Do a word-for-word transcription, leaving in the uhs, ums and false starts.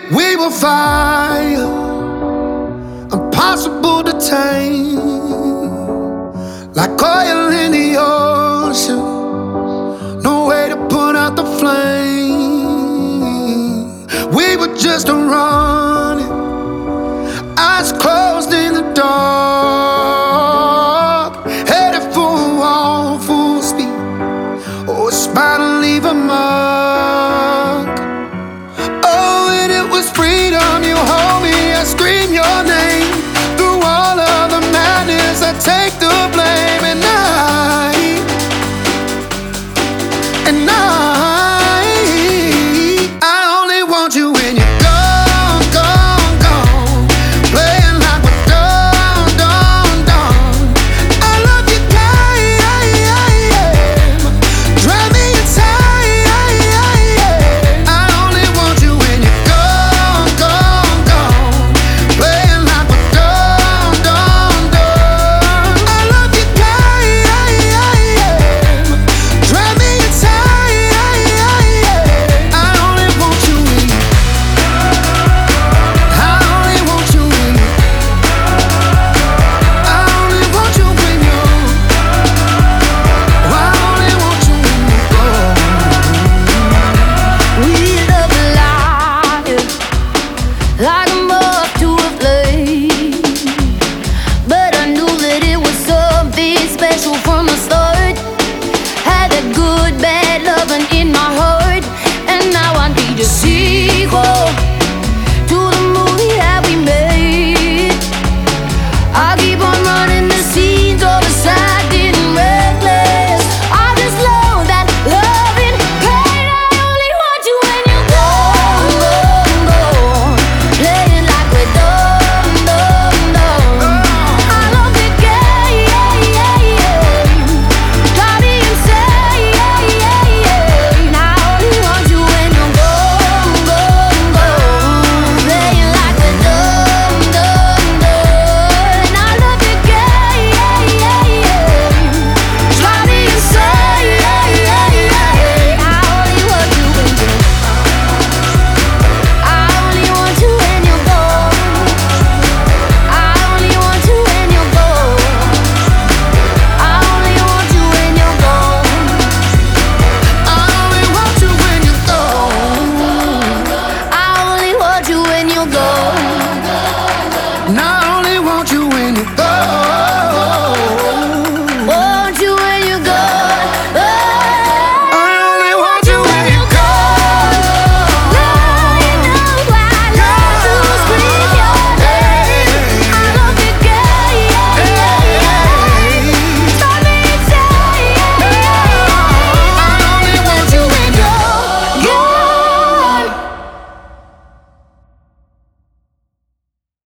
We were fire, impossible to tame, like oil in the ocean, no way to put out the flame. We were just running, eyes closed in the dark, headed for a wall full speed. Oh, it's about to leave a mark. Oh, and it was freedom. You hold me, I scream your name.